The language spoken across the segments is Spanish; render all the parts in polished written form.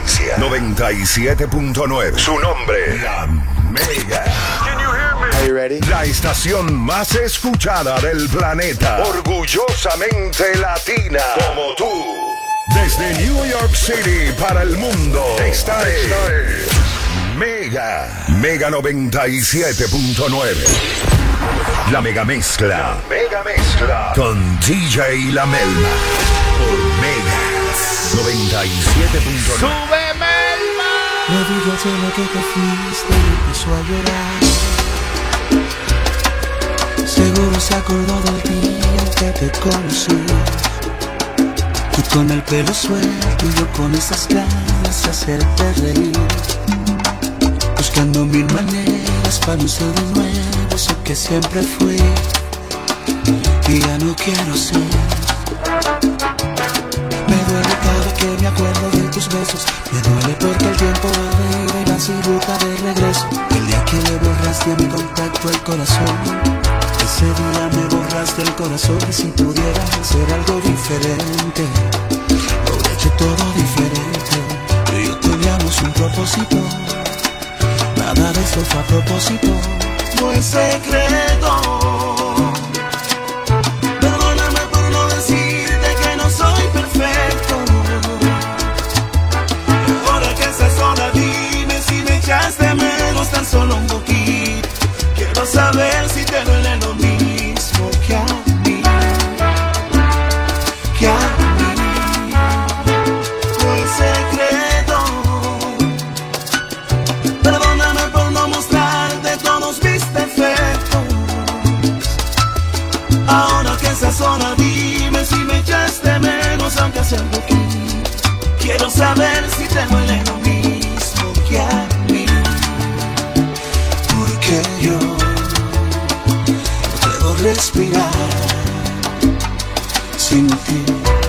frecuencia 97.9. Su nombre, La Mega. Are you ready? La estación más escuchada del planeta. Orgullosamente latina. Como tú. Desde New York City para el mundo. Esta es Mega. Mega 97.9. La Mega Mezcla. La Mega Mezcla. Con DJ La Melma. Por Mega 97.9. ¡Sube, Melma! Le dije al cielo que te fuiste y empezó a llorar. Seguro se acordó del día en que te conocí. Tú con el pelo suelto y yo con esas ganas de hacerte reír. Buscando mil maneras para no ser de nuevo eso que siempre fui. Y ya no quiero ser. Me duele cada que me acuerdo de tus besos. Me duele porque el tiempo vuelve y la ciruta de regreso. El día que le borraste a mi contacto el corazón, ese día me borraste el corazón. Y si pudiera hacer algo diferente, lo hubiera hecho todo diferente. Tú y yo teníamos un propósito. Nada de esto fue a propósito. No es secreto. Perdóname por no decirte que no soy perfecto. Y ahora que estás sola, dime si me echaste menos tan solo un poquito. Quiero saber si te duele lo mismo que a mí. Que a mí. No es secreto. Perdóname por no mostrarte todos mis defectos. Ahora que estás sola, dime si me echaste menos aunque sea un poquito. Quiero saber si te duele lo mismo que a mí. Porque yo no puedo respirar sin ti.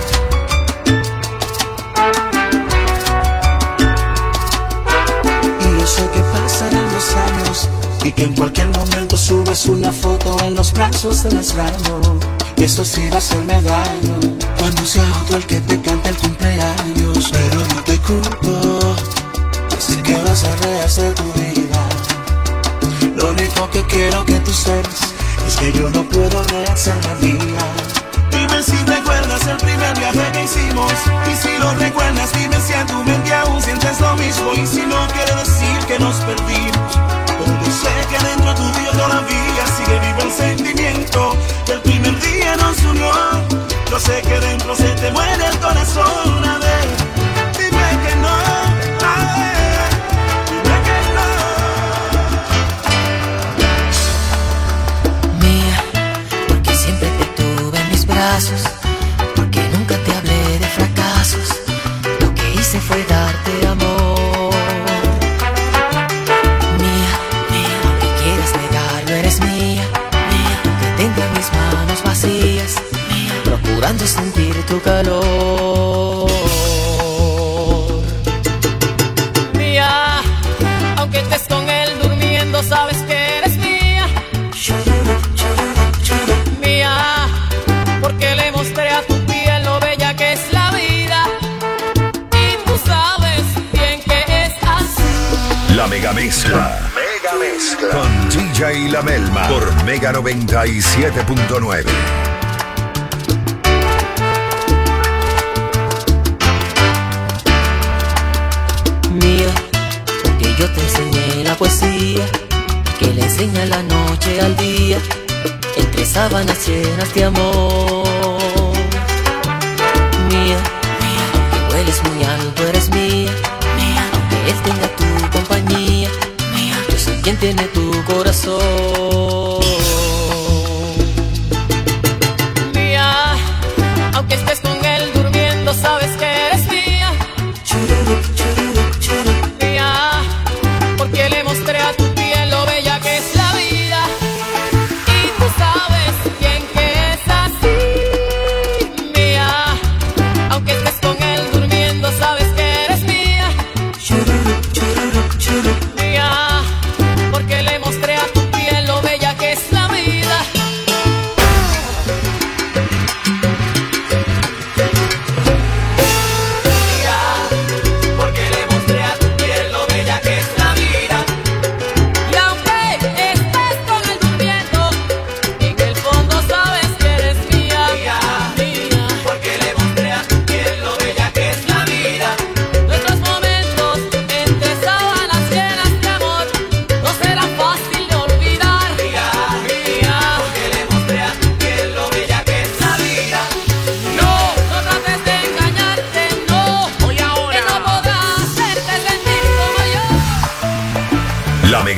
Y yo sé que pasarán los años y que en cualquier momento subes una foto en los brazos del extraño. Y eso sí va a hacerme daño cuando sea otro el que te cante el cumpleaños. Pero no te culpo, sé que vas a rehacer tu vida. Lo único que quiero que tú sepas es que yo no puedo rehacer la mía. Dime si recuerdas el primer viaje que hicimos. Y si lo recuerdas, dime si en tu mente aún sientes lo mismo. Y si no quiere decir que nos perdimos, porque sé que dentro tuyo todavía sigue vivo el sentimiento que el primer día nos unió. Yo sé que dentro se te muere el corazón. A ver, dime que no. A ver, dime que no. Mía, porque siempre te tuve en mis brazos, porque nunca te hablé de fracasos. Lo que hice fue darte amor. Mía, mía, aunque quieras negarlo, eres mía. Mía, aunque tenga mis manos vacías. Mía, procurando sentir tu calor. Mía, aunque estés con él durmiendo, sabes que eres mía. Mía, porque le mostré a tu piel lo bella que es la vida. Y tú sabes bien que es así. La Mega Mezcla. Mega Mezcla. Con DJ La Melma. Por Mega 97.9. Mía, porque yo te enseñé la poesía que le enseña la noche al día, entre sábanas llenas de amor. Mía, mía, aunque hueles muy alto, eres mía. Mía, aunque él tenga tu compañía. Mía, yo soy quien tiene tu corazón. Mía, aunque estés con él durmiendo, sabes que eres mía. Mía, porque le mostré a tu piel lo bella que es la vida. Y tú sabes bien que es así. Mía, aunque estés con él durmiendo, sabes que eres mía. Mía, porque le mostré a tu piel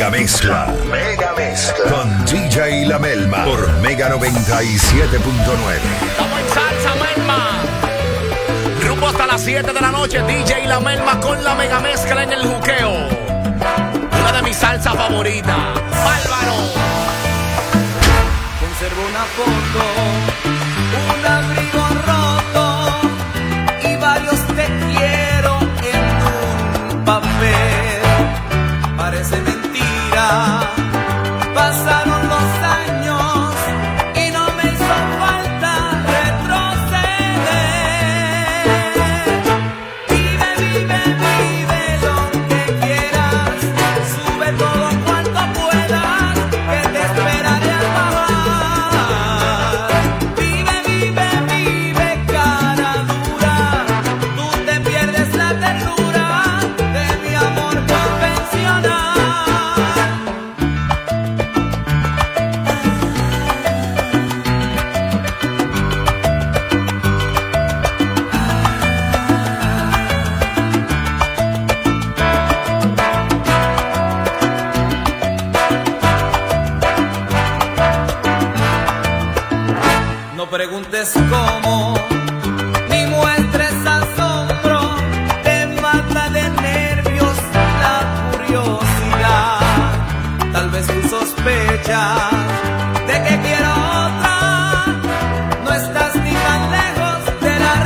Mega Mezcla. Mega Mezcla. Con DJ La Melma por Mega 97.9. Estamos en salsa, Melma. Rumbo hasta las 7 de la noche. DJ La Melma con la Mega Mezcla en el juqueo. Una de mis salsas favoritas. Bárbaro. Conservo una foto, un abrigo roto y varios te quiero en un papel. Parece mentira, pasaron los años y no me hizo falta retroceder. Vive, vive, vive lo que quieras, sube todo cuanto puedas, que te esperaré al bajar. Vive, vive, vive, cara dura, tú te pierdes la ternura de mi amor convencional. No preguntes cómo, ni muestres asombro, te mata de nervios la curiosidad. Tal vez tú sospechas de que quiero otra, no estás ni tan lejos de la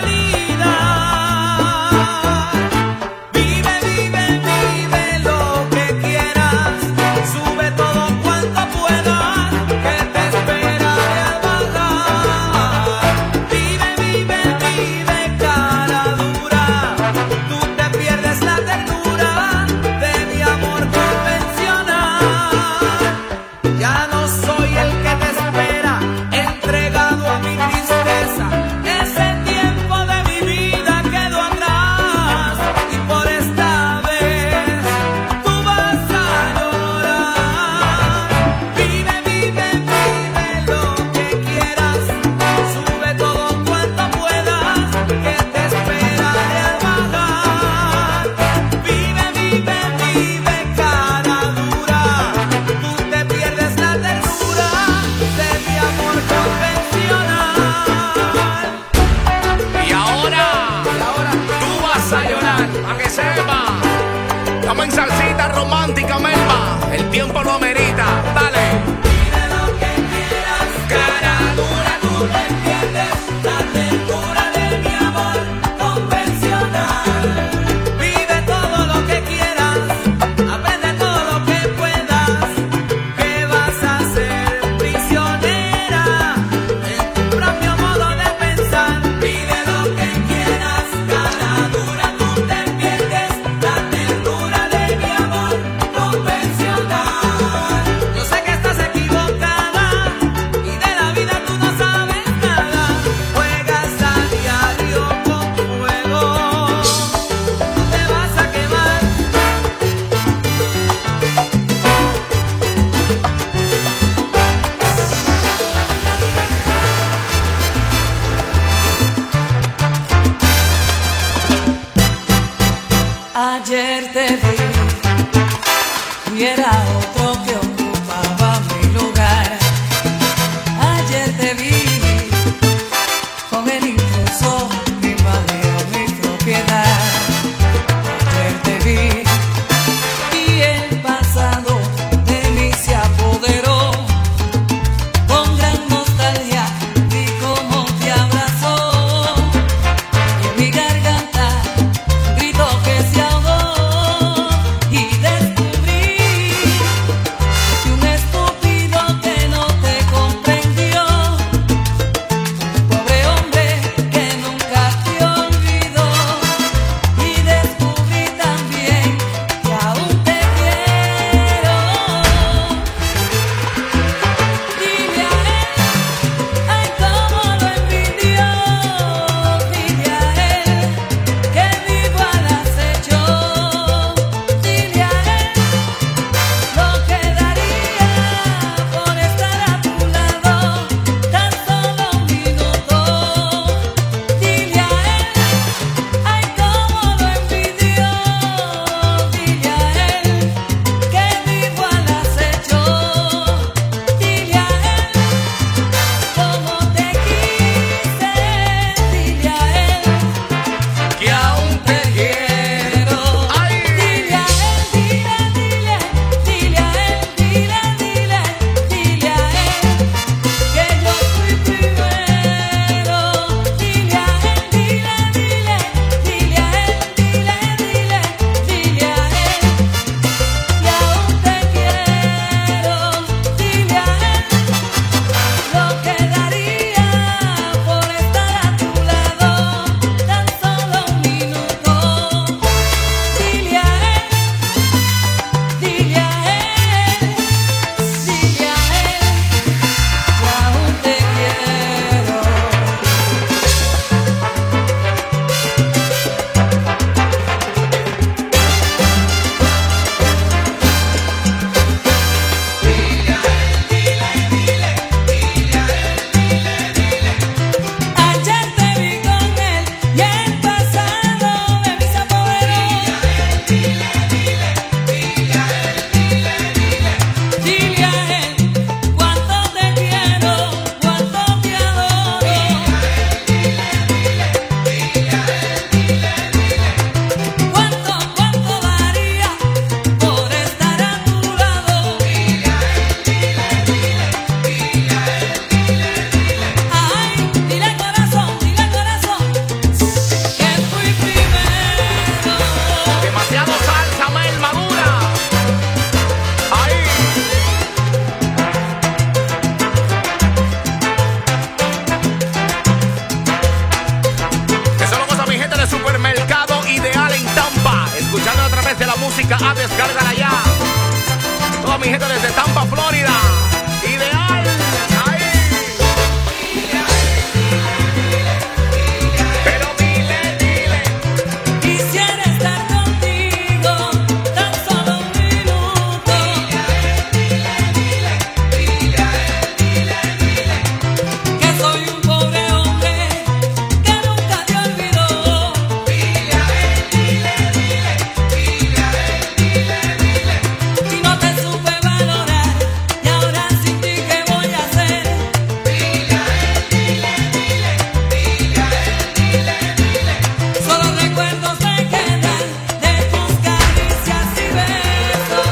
realidad. Vive, vive, vive lo que quieras, sube todo cuanto puedas, que te esperaré al bajar. Vive, vive, vive, cara dura, tú te pierdes la ternura de mi amor convencional. Ya no soy el que te espera, entregado a mi tristeza. Ese tiempo de mi vida quedó atrás y por esta vez tú vas a llorar. Vive, vive, vive lo que quieras, sube todo cuanto puedas, que te esperaré al bajar. Vive, vive, vive, cara dura, tú te pierdes la ternura de mi amor convencional. Y ahora tú vas a llorar, para que sepa. Estamos en salsita romántica, Melma. El tiempo lo amerita. Dale. Vive lo que quieras, cara dura, tú te pierdes la ternura de mi amor convencional. Vive todo lo que quieras, aprende todo lo que puedas, que vas a ser prisionera en tu propio modo de pensar. Vive lo que quieras, cara dura, tú te pierdes escuchando a través de la música a descárgala ya. Toda mi gente desde Tampa, Florida. Ideal. Ahí. Pero dile. Quisiera estar contigo tan solo un minuto. Dile. Que soy un pobre hombre que nunca te olvidó. Dile. Y no te supe valorar. Y ahora sin ti, ¿qué voy a hacer? Solo recuerdos me quedan de tus caricias y besos.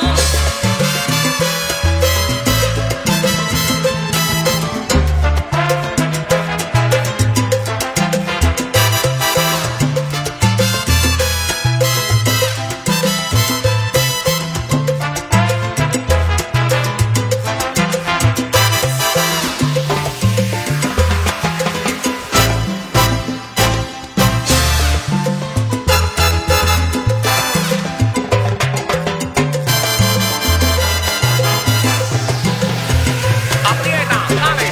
Aprieta, dale.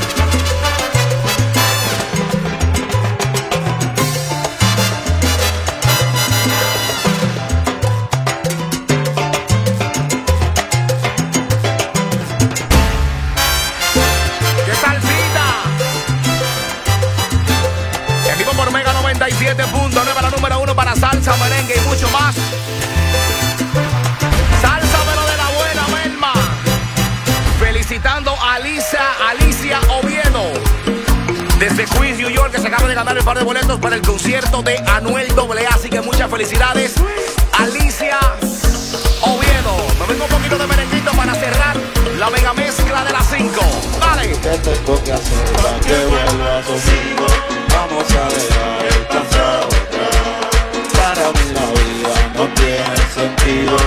¡Qué salsita! En vivo por Mega 97.9, la número 1 para salsa, merengue y mucho más. Salsa, pero de la buena, Melma. Felicitando a Alicia Oviedo desde Queens, New York, que se acaba de ganar el par de boletos para el concierto de Anuel AA. Así que muchas felicidades, Alicia Oviedo. Me vengo un poquito de merenguito para cerrar la mega mezcla de las 5. Dale. ¿Qué tengo que hacer para que vuelvas conmigo? Vamos a dejar el pasado atrás. Para mí la vida no tiene sentido.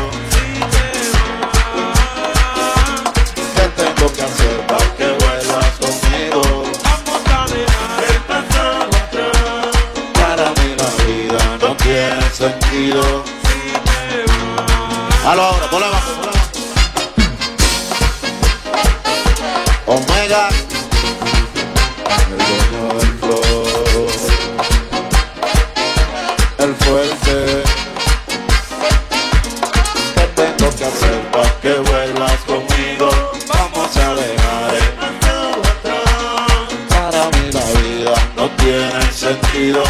¿Qué tengo que hacer para que vuelvas conmigo? Vamos a dejar el pasado atrás. Para mí la vida no tiene sentido. Halo ahora, ponle abajo, ponle abajo. Omega, el dueño del flow, el fuerte. ¿Qué tengo que hacer para que vuelvas conmigo? Vamos a dejar el pasado atrás. Para mí la vida no tiene sentido.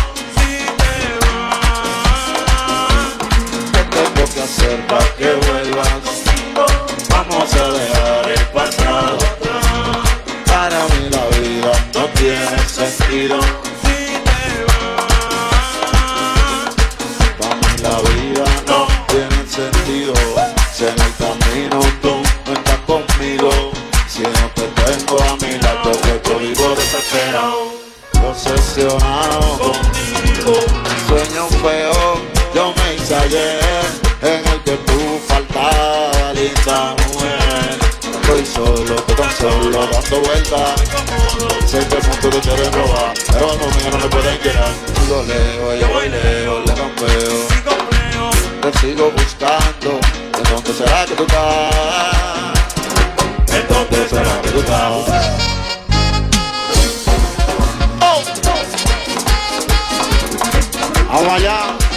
¿Qué tengo que hacer para que vuelvas conmigo? Vamos a dejar el pasado atrás. Para mí la vida no tiene sentido. Para mí la vida no tiene sentido. Si en el camino tú no estás conmigo, si no te tengo a mi lado, que vivo desesperado, obsesionado contigo. Sueño feo yo me hice ayer, en el que tú faltabas, linda mujer. Estoy solo, estoy tan solo, dando vueltas. Sé que el futuro te debe robar, pero a los míos no le pueden llegar. Sigo lejos, yo voy lejos, le campeo. Te sigo buscando, ¿en dónde será que tú estás? ¿En dónde será que tú estás? Oh. Vamos allá.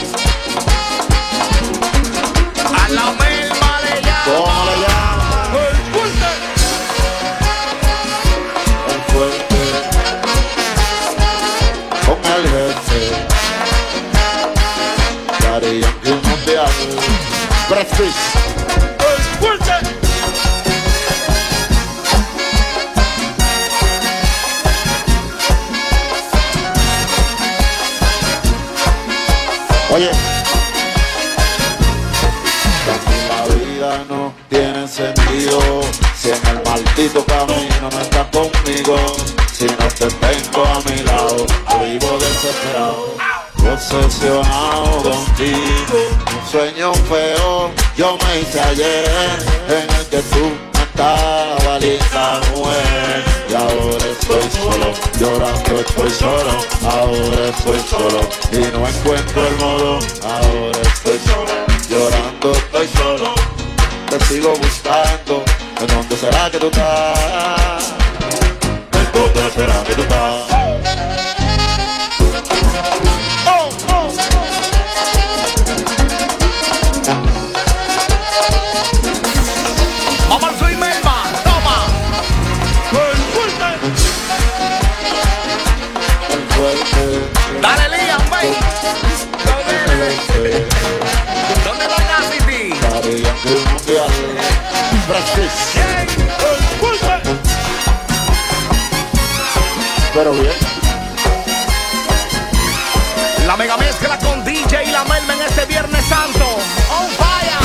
A la Melma le llama. ¿Cómo le llama? El fuerte. Con el jefe. Daddy Yankee Mundial. Breakfast. El fuerte. Oye. La vida no tiene sentido si en el maldito camino no estás conmigo. Si no te tengo a mi lado, yo vivo desesperado, obsesionado contigo. Un sueño feo yo me hice ayer, en el que tú no estabas, linda mujer. Y ahora estoy solo, llorando estoy solo. Ahora estoy solo y no encuentro el modo. Ahora estoy estoy solo, llorando estoy solo. Te sigo buscando, ¿en dónde será que tú estás? ¿En dónde será que tú estás? Vamos al swing, Melma, toma. Dale, Liam, ven. ¿Dónde va Cassidy? Pero bien. La mega mezcla con DJ y la Melma en este Viernes Santo. On fire.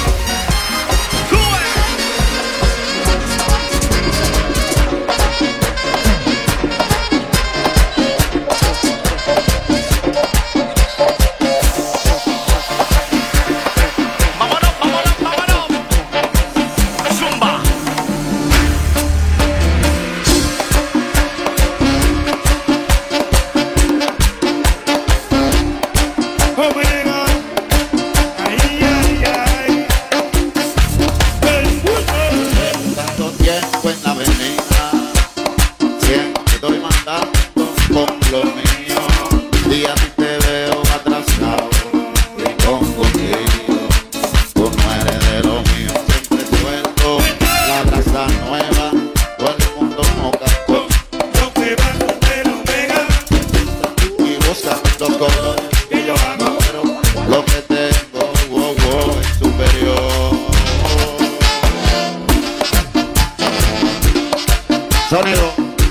Sonido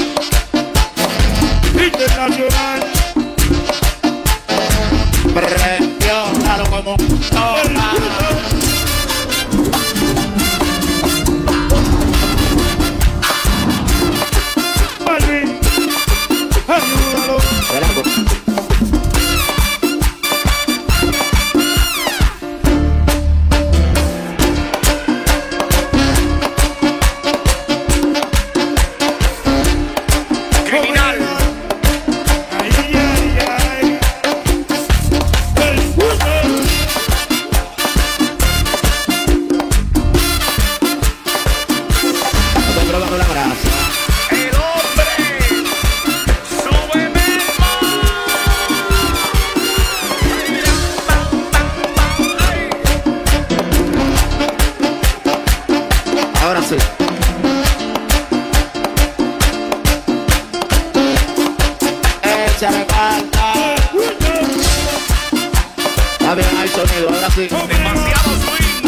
internacional. Presiónalo como toca. Malvin, ayúdalo. Ahora sí. Échame falta. Está bien, hay sonido, ahora sí. Demasiado swing.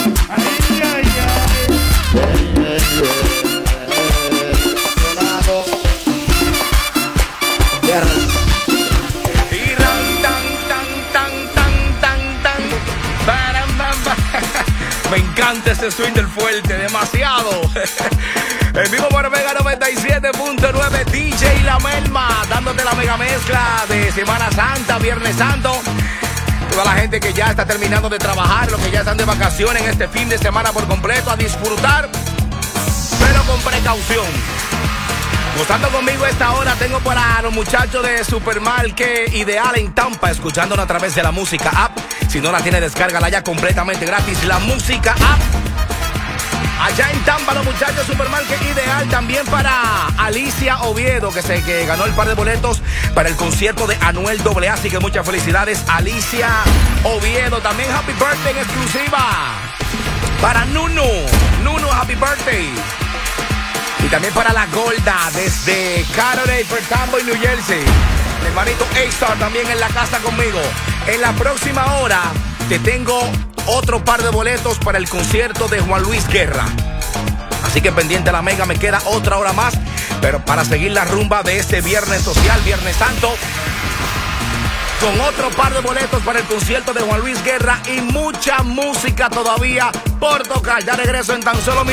Y ran, tan, tan, tan, tan, tan, tan. Baram, bam, bam. Me encanta ese swing del fuerte, demasiado. En vivo por Mega 97.9, DJ La Melma, dándote la mega mezcla de Semana Santa, Viernes Santo. Toda la gente que ya está terminando de trabajar, los que ya están de vacaciones en este fin de semana por completo, a disfrutar, pero con precaución. Gozando conmigo esta hora, tengo para los muchachos de Supermarket Ideal en Tampa, escuchándonos a través de la Música App. Si no la tiene, descárgala ya completamente gratis, la Música App. Allá en Tampa, los muchachos de Supermarket Ideal. También para Alicia Oviedo, que ganó el par de boletos para el concierto de Anuel AA. Así que muchas felicidades, Alicia Oviedo. También Happy Birthday en exclusiva para Nuno, Happy Birthday. Y también para la Golda, desde Carolina, Tampa y New Jersey. El hermanito A-Star también en la casa conmigo. En la próxima hora te tengo otro par de boletos para el concierto de Juan Luis Guerra. Así que pendiente a la mega, me queda otra hora más, pero para seguir la rumba de este Viernes Social, Viernes Santo, con otro par de boletos para el concierto de Juan Luis Guerra y mucha música todavía por tocar. Ya regreso en tan solo